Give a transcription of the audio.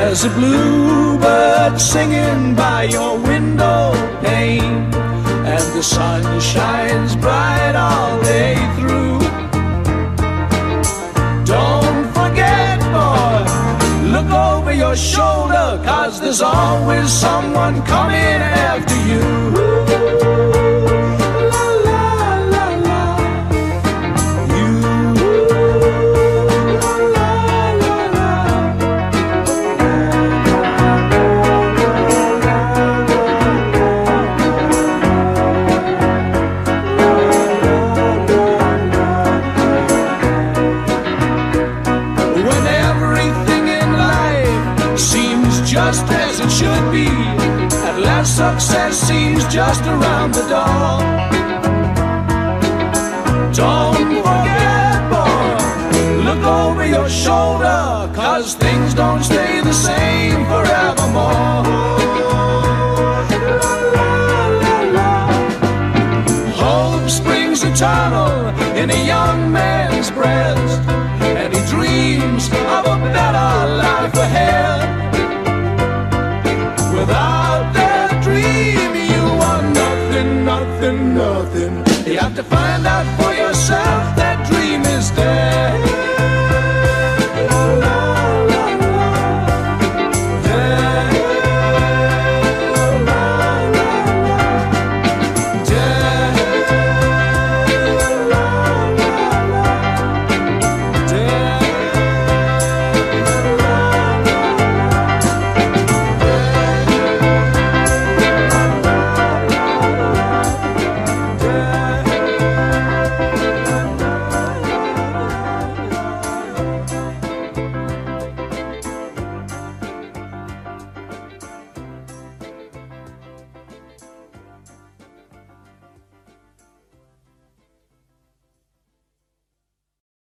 There's a bluebird singing by your window pane, and the sun shines bright all day through. Don't forget, boy, look over your shoulder, 'cause there's always someone coming after you. Just as it should be, at last success seems just around the door. Don't forget, boy, look over your shoulder, 'cause things don't stay the same forevermore. Hope springs eternal in a young man's breast, and he dreams of a better life ahead. Without that dream, you are nothing, nothing, nothing. You have to find out